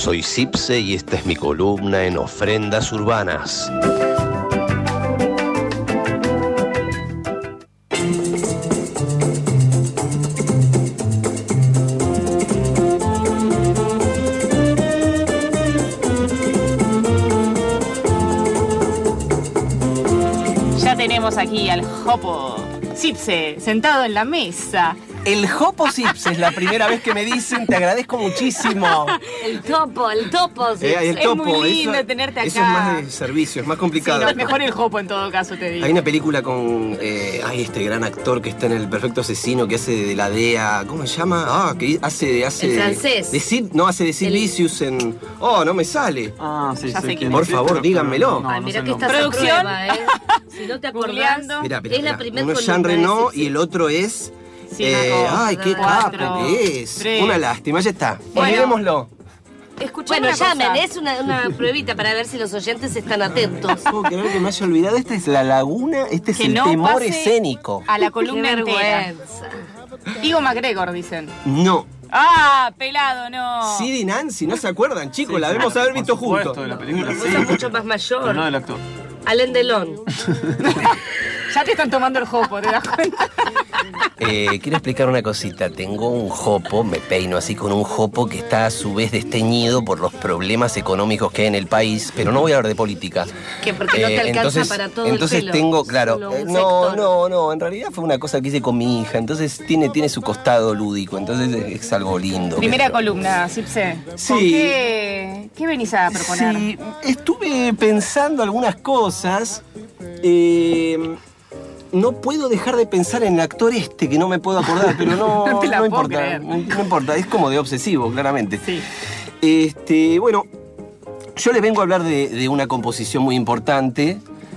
Soy Cipse y esta es mi columna en Ofrendas Urbanas. Ya tenemos aquí al Jopo Cipse sentado en la mesa. El Jopo Cipse es la primera vez que me dicen, te agradezco muchísimo. El topo Cipse. El Es topo, muy lindo eso, tenerte acá. Eso es más de servicio, es más complicado. Sí, no, mejor el Jopo en todo caso, te digo. Hay una película con este gran actor que está en El Perfecto Asesino, que hace de la DEA, ¿cómo se llama? Que hace El francés. hace de Sid Vicious en... no me sale. Sí, Ya sé quién Por es. favor, díganmelo. Ay, mira sé que el nombre. estás a ¿Producción? prueba, ¿eh? Si no te acordás, Googleando. Mirá, es la primera uno es columna Jean de Reno Cipse. y el otro es... Sí, qué cuatro, capo que es. 3. Una lástima, ya está. Bueno. Olvidémoslo. Escuchame Bueno, una cosa. llamen, es una pruebita para ver si los oyentes están atentos. Puedo creer que me haya olvidado. Esta es la laguna, este es Que el no temor pase escénico. A la Qué columna entera. vergüenza. Igo McGregor, dicen. No. ¡Ah, pelado, no! Sid y Nancy, ¿no se acuerdan, chicos? La debemos haber visto juntos. De la película, Una sí. cosa mucho más Pero no mayor. del actor. Alain Delon. Ya te están tomando el Jopo, ¿te das cuenta? Quiero explicar una cosita. Tengo un jopo, me peino así con un jopo que está a su vez desteñido por los problemas económicos que hay en el país, pero no voy a hablar de política. Que porque no te alcanza para todo entonces el pelo. tengo, claro, Solo un sector. no, en realidad fue una cosa que hice con mi hija, entonces tiene su costado lúdico, entonces es algo lindo. Primera columna, Cipse. Sí. ¿Con qué venís a proponer? Sí, estuve pensando algunas cosas. No puedo dejar de pensar en el actor que no me puedo acordar, pero No te la puedo importa. creer. No importa, es como de obsesivo, claramente. Sí. Bueno, yo les vengo a hablar de una composición muy importante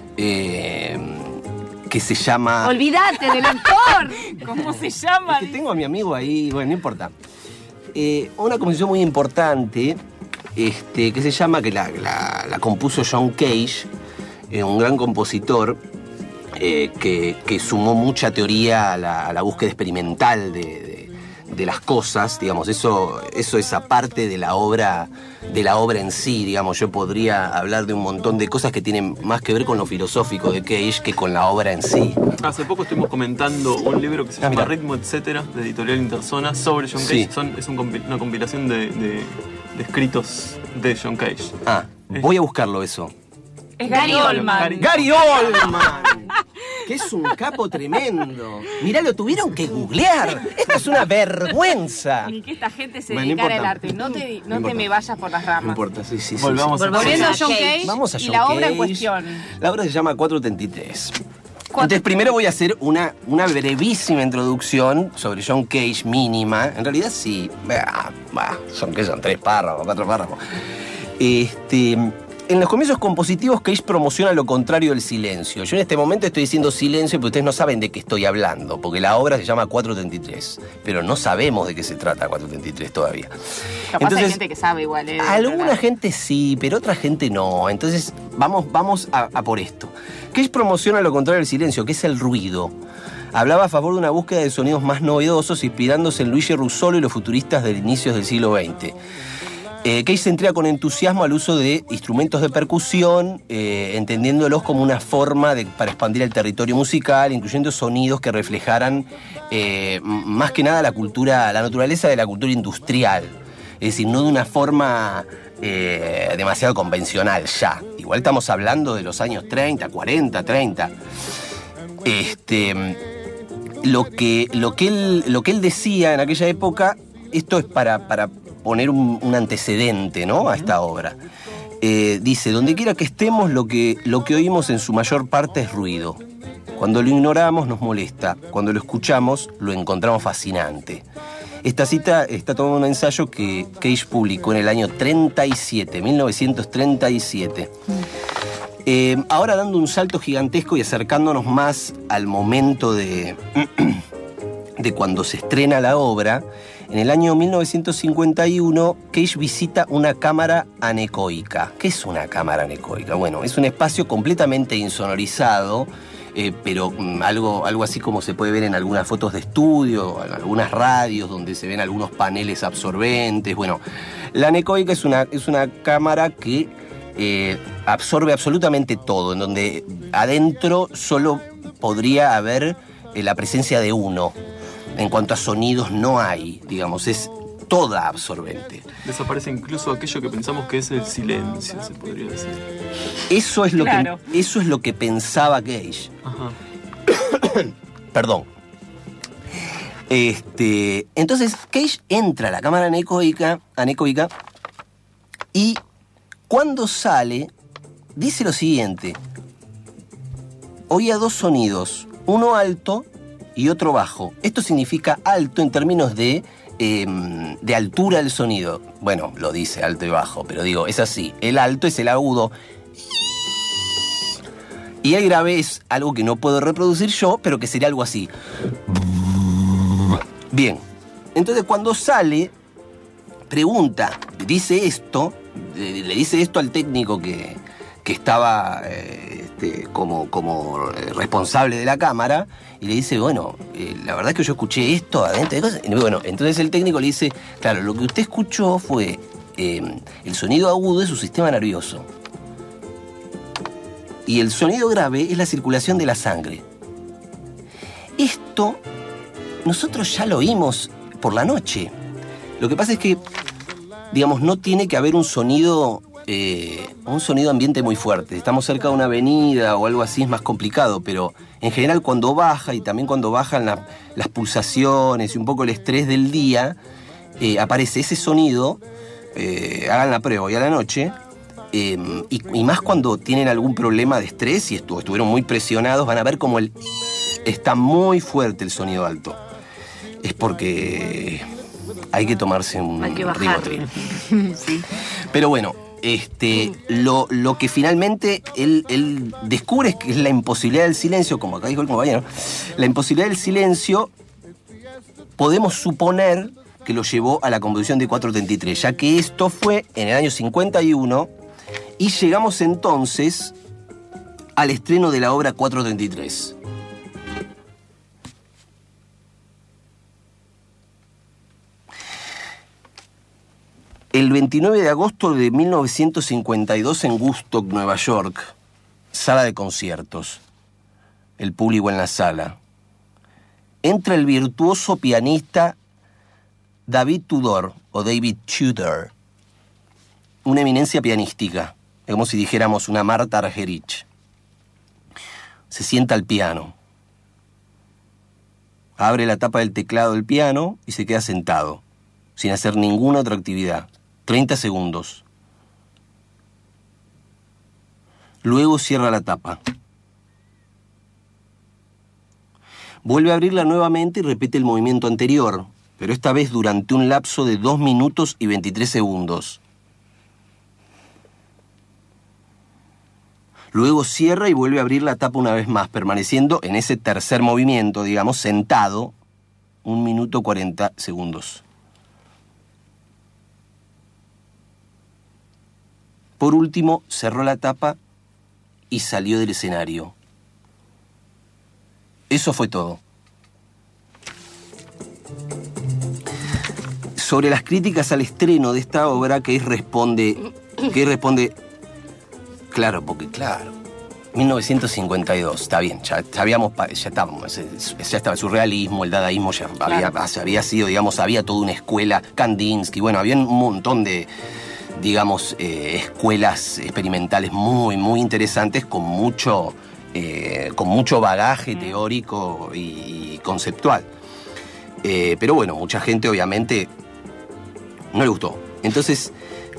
que se llama... Olvídate del actor. ¿Cómo se llama? Es que tengo a mi amigo ahí, bueno, no importa. Una composición muy importante que se llama, que la compuso John Cage, un gran compositor que sumó mucha teoría a la búsqueda experimental de las cosas, digamos, eso es aparte de la obra en sí, digamos. Yo podría hablar de un montón de cosas que tienen más que ver con lo filosófico de Cage que con la obra en sí. Hace poco estuvimos comentando un libro que se llama mira. Ritmo, etcétera, de Editorial Interzona, sobre John Sí. Cage. Es una compilación de escritos de John Cage. Voy a buscarlo eso. Es Gary Oldman. ¡Gary Oldman! Que es un capo tremendo. Mirá, lo tuvieron que googlear. Esto es una vergüenza. Ni que esta gente se Bueno, no dedicara al importa. arte. No te importa. me vayas por las ramas. No importa, sí. Volvamos a Volviendo a John Cage. Cage Vamos a y John la obra en Cage. cuestión. La obra se llama 433. Entonces, primero voy a hacer una brevísima introducción sobre John Cage mínima. En realidad, sí. Son 3 párrafos, 4 párrafos. En los comienzos compositivos, Cage promociona lo contrario del silencio. Yo en este momento estoy diciendo silencio, pero ustedes no saben de qué estoy hablando, porque la obra se llama 433, pero no sabemos de qué se trata 433 todavía. Capaz hay gente que sabe igual. Alguna gente sí, pero otra gente no. Entonces, vamos a por esto. Cage promociona lo contrario del silencio, que es el ruido. Hablaba a favor de una búsqueda de sonidos más novedosos, inspirándose en Luigi Russolo y los futuristas de inicios del siglo XX. Cage se entrega con entusiasmo al uso de instrumentos de percusión, entendiéndolos como una forma para expandir el territorio musical, incluyendo sonidos que reflejaran más que nada la naturaleza de la cultura industrial. Es decir, no de una forma demasiado convencional ya. Igual estamos hablando de los años 30, 40, 30. Lo que él decía en aquella época, esto es para poner un antecedente, ¿no?, a esta obra. Dice, donde quiera que estemos, lo que oímos en su mayor parte es ruido. Cuando lo ignoramos nos molesta, cuando lo escuchamos lo encontramos fascinante. Esta cita está tomada de un ensayo que Cage publicó en el año 1937. Ahora dando un salto gigantesco y acercándonos más al momento de cuando se estrena la obra, en el año 1951, Cage visita una cámara anecoica. ¿Qué es una cámara anecoica? Bueno, es un espacio completamente insonorizado, pero algo así como se puede ver en algunas fotos de estudio, en algunas radios donde se ven algunos paneles absorbentes. Bueno, la anecoica es una cámara que absorbe absolutamente todo, en donde adentro solo podría haber la presencia de uno. En cuanto a sonidos no hay, digamos, es toda absorbente. Desaparece incluso aquello que pensamos que es el silencio, se podría decir. Eso es lo, claro, eso es lo que pensaba Gage. Ajá. Perdón. Entonces Cage entra a la cámara anecoica y cuando sale dice lo siguiente: oía dos sonidos, uno alto y otro bajo. Esto significa alto en términos de altura del sonido. Bueno, lo dice alto y bajo, pero digo, es así. El alto es el agudo y el grave es algo que no puedo reproducir yo, pero que sería algo así. Bien, entonces cuando sale, pregunta, le dice esto al técnico que estaba como responsable de la cámara, y le dice, bueno, la verdad es que yo escuché esto adentro de cosas. Y bueno, entonces el técnico le dice, claro, lo que usted escuchó fue el sonido agudo de su sistema nervioso. Y el sonido grave es la circulación de la sangre. Esto nosotros ya lo oímos por la noche. Lo que pasa es que, digamos, no tiene que haber un sonido ambiente muy fuerte. Estamos cerca de una avenida o algo así, es más complicado, pero en general cuando baja, y también cuando bajan las pulsaciones y un poco el estrés del día, aparece ese sonido. Hagan la prueba hoy a la noche, y más cuando tienen algún problema de estrés y estuvieron muy presionados, van a ver como está muy fuerte el sonido alto. Es porque hay que tomarse un Rivotril. Sí. Pero bueno, lo que finalmente él descubre es que es la imposibilidad del silencio, como acá dijo el compañero. La imposibilidad del silencio podemos suponer que lo llevó a la composición de 433, ya que esto fue en el año 51 y llegamos entonces al estreno de la obra 433. El 29 de agosto de 1952 en Woodstock, Nueva York, sala de conciertos, el público en la sala, entra el virtuoso pianista David Tudor, una eminencia pianística, como si dijéramos una Marta Argerich. Se sienta al piano, abre la tapa del teclado del piano y se queda sentado, sin hacer ninguna otra actividad. 30 segundos. Luego cierra la tapa. Vuelve a abrirla nuevamente y repite el movimiento anterior, pero esta vez durante un lapso de 2 minutos y 23 segundos. Luego cierra y vuelve a abrir la tapa una vez más, permaneciendo en ese tercer movimiento, digamos, sentado, 1 minuto 40 segundos. Por último, cerró la tapa y salió del escenario. Eso fue todo. Sobre las críticas al estreno de esta obra, Cage responde, claro, 1952, está bien, ya estábamos, ya estaba el surrealismo, el dadaísmo, ya había sido, digamos, había toda una escuela, Kandinsky, bueno, había un montón de, digamos, escuelas experimentales muy, muy interesantes con mucho bagaje teórico y conceptual. Pero bueno, mucha gente obviamente no le gustó. Entonces,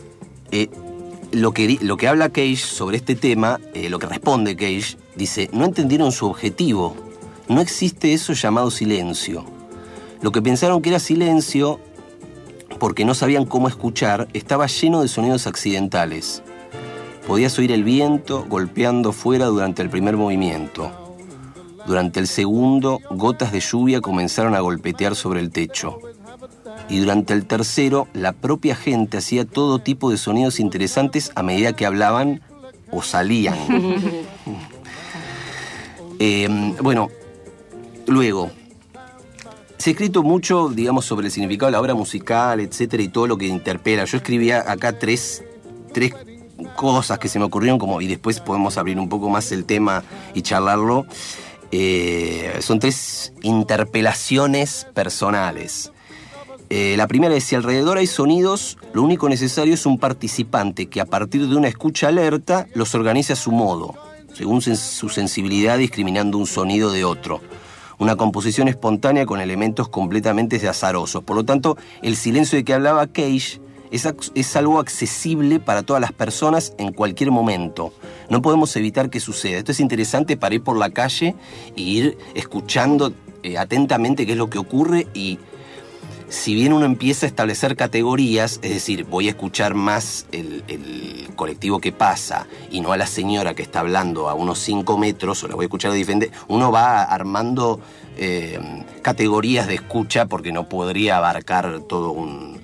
lo que habla Cage sobre este tema, lo que responde Cage, dice, no entendieron su objetivo. No existe eso llamado silencio. Lo que pensaron que era silencio, porque no sabían cómo escuchar, estaba lleno de sonidos accidentales. Podías oír el viento golpeando fuera durante el primer movimiento. Durante el segundo, gotas de lluvia comenzaron a golpetear sobre el techo. Y durante el tercero, la propia gente hacía todo tipo de sonidos interesantes a medida que hablaban o salían. Bueno, luego, se ha escrito mucho, digamos, sobre el significado de la obra musical, etcétera, y todo lo que interpela. Yo escribía acá tres cosas que se me ocurrieron, y después podemos abrir un poco más el tema y charlarlo. Son 3 interpelaciones personales. La primera es: si alrededor hay sonidos, lo único necesario es un participante que a partir de una escucha alerta los organice a su modo, según su sensibilidad, discriminando un sonido de otro. Una composición espontánea con elementos completamente azarosos. Por lo tanto, el silencio de que hablaba Cage es algo accesible para todas las personas en cualquier momento. No podemos evitar que suceda. Esto es interesante para ir por la calle e ir escuchando atentamente qué es lo que ocurre, y si bien uno empieza a establecer categorías, es decir, voy a escuchar más el colectivo que pasa y no a la señora que está hablando a unos 5 metros, o la voy a escuchar diferente, uno va armando categorías de escucha, porque no podría abarcar todo un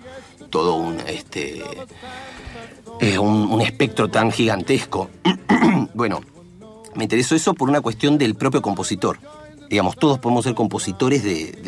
espectro tan gigantesco. Bueno, me interesó eso por una cuestión del propio compositor. Digamos, todos podemos ser compositores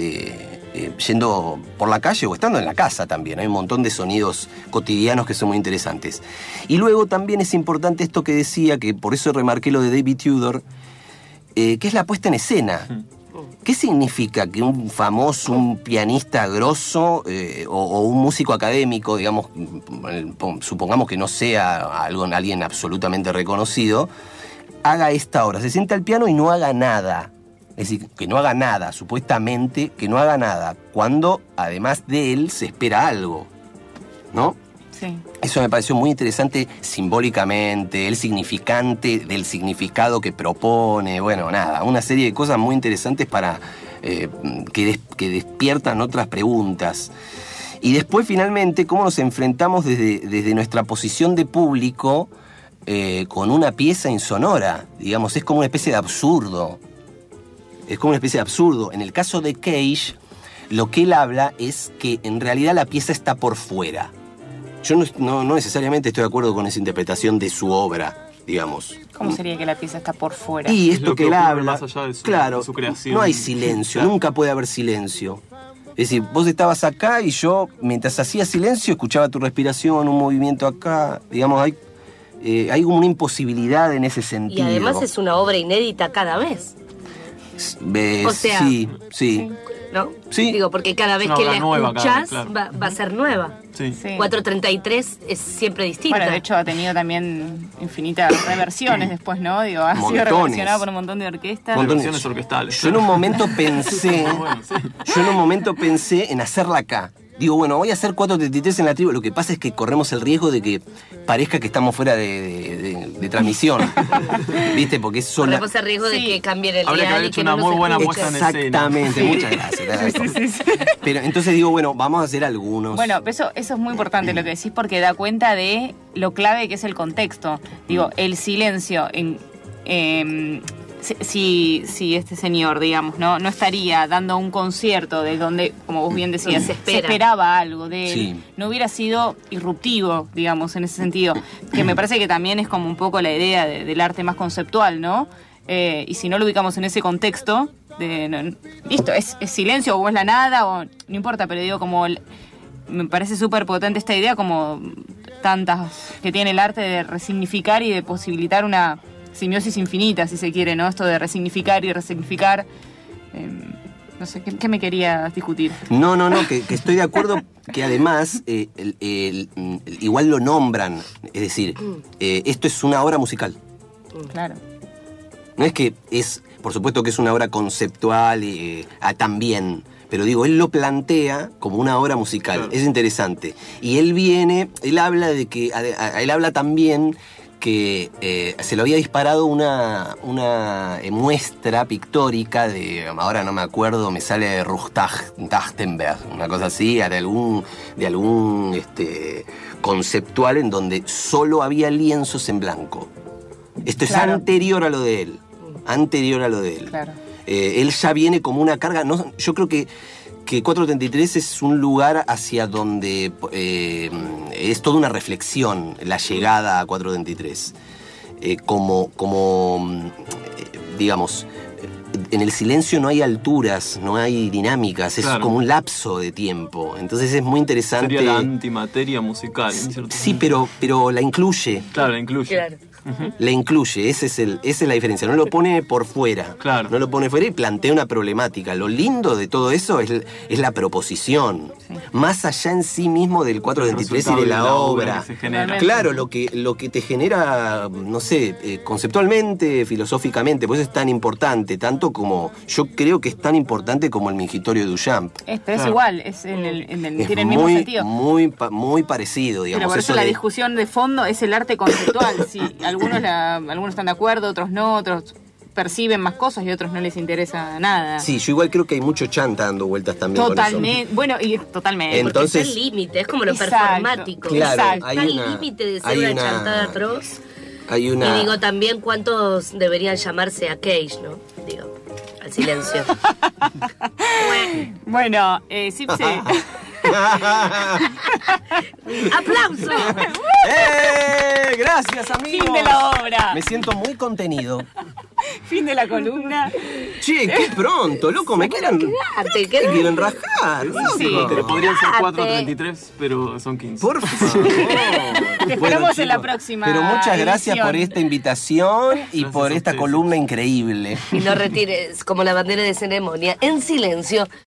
yendo por la calle o estando en la casa también. Hay un montón de sonidos cotidianos que son muy interesantes. Y luego también es importante esto que decía, que por eso remarqué lo de David Tudor, que es la puesta en escena. ¿Qué significa que un pianista grosso o un músico académico, digamos, supongamos que no sea alguien absolutamente reconocido, haga esta obra, se sienta al piano y no haga nada? Es decir, que no haga nada, supuestamente que no haga nada, cuando además de él se espera algo, ¿no? Sí. Eso me pareció muy interesante simbólicamente, el significante del significado que propone, bueno, nada, una serie de cosas muy interesantes para que despiertan otras preguntas. Y después, finalmente, cómo nos enfrentamos desde nuestra posición de público con una pieza insonora. Digamos, es como una especie de absurdo. Es como una especie de absurdo. En el caso de Cage, lo que él habla es que en realidad la pieza está por fuera. Yo no necesariamente estoy de acuerdo con esa interpretación de su obra, digamos. ¿Cómo sería que la pieza está por fuera? Y esto lo que que él ocurre habla, más allá de claro, su creación. no hay silencio, Claro. nunca puede haber silencio. Es decir, vos estabas acá y yo, mientras hacía silencio, escuchaba tu respiración, un movimiento acá. Digamos, hay como una imposibilidad en ese Y sentido. además es una obra inédita cada vez, ¿Ves? o sea, sí. ¿no? Sí. Digo, porque cada vez una que obra la nueva cada escuchás vez, claro. va a ser nueva. Sí. Sí. 433 es siempre distinta. Bueno, de hecho ha tenido también infinitas reversiones después, ¿no? Digo, ha sido Montones. reversionada por un montón de orquestas. Montones. Versiones orquestales. Yo en un momento pensé, Bueno, sí. en hacerla acá. Digo, bueno, voy a hacer 433 en la tribu. Lo que pasa es que corremos el riesgo de que parezca que estamos fuera de transmisión. ¿Viste? Porque es sola. Corremos el riesgo de Sí. que cambien el Habría que dial haber y hecho que una no nos muy buena escuchen. puesta en escena. Exactamente, Sí. muchas gracias. te agradezco. Pero entonces digo, bueno, vamos a hacer algunos. Bueno, eso es muy importante lo que decís, porque da cuenta de lo clave que es el contexto. Digo, el silencio si este señor, digamos, no estaría dando un concierto de donde, como vos bien decías, Se se espera. esperaba algo de él, Sí. no hubiera sido irruptivo, digamos, en ese sentido. Que me parece que también es como un poco la idea del arte más conceptual, ¿no? Y si no lo ubicamos en ese contexto, listo, es silencio o es la nada, o no importa, pero digo, me parece súper potente esta idea, como tantas que tiene el arte de resignificar y de posibilitar una simbiosis infinita, si se quiere, ¿no? Esto de resignificar y resignificar. No sé, ¿qué me querías discutir? No, que estoy de acuerdo que además igual lo nombran. Es decir, esto es una obra musical. Claro. No es que por supuesto que es una obra conceptual también, pero digo, él lo plantea como una obra musical. Claro. Es interesante. Y él habla de que, él habla también que se lo había disparado una muestra pictórica ahora no me acuerdo, me sale de Trachtenberg, una cosa así, de algún conceptual en donde solo había lienzos en blanco. Esto Claro. es anterior a lo de él. Claro. Él ya viene como una carga. Yo creo que 433 es un lugar hacia donde es toda una reflexión, la llegada a 433. Digamos, en el silencio no hay alturas, no hay dinámicas, es Claro. como un lapso de tiempo. Entonces es muy interesante. Sería la antimateria musical. en cierto Sí, sentido. pero la incluye. Claro, la incluye. Claro. La incluye, esa es la diferencia. No lo pone por fuera. Claro. No lo pone fuera y plantea una problemática. Lo lindo de todo eso es la proposición. Más allá en sí mismo del 423 y de la obra. que se genera. Claro, lo que te genera, no sé, conceptualmente, filosóficamente, pues es tan importante, tanto como, yo creo que es tan importante como el Mingitorio de Duchamp. Pero es Claro. igual, Es tiene el mismo muy, sentido. muy parecido, digamos. Pero por eso la de- discusión de fondo es el arte conceptual. Sí, algunos están de acuerdo, otros no, otros perciben más cosas y otros no les interesa nada. Sí, yo igual creo que hay mucho chanta dando vueltas también con eso. Totalmente. Bueno, y totalmente. En- Porque Entonces- está el límite, es como lo Exacto. performático. Claro, Exacto. hay Está una- el límite de ser hay una una- chantada atroz. Hay una... Y digo también cuántos deberían llamarse a Cage, ¿no? Digo, al silencio. Bueno, sí, sí. ¡Aplauso! ¡Gracias, amigos! Fin de la obra. Me siento muy contenido. Fin de la columna. Che, qué pronto, loco, me quieren... Quédate, Me quieren rajar, Sí. loco. Podrían ser Quédate. 4.33, pero son 15. Por favor. Te esperamos en la chicos, próxima Pero muchas gracias edición. por esta invitación y Gracias por a esta ustedes. columna increíble. Y no retires como la bandera de ceremonia en silencio.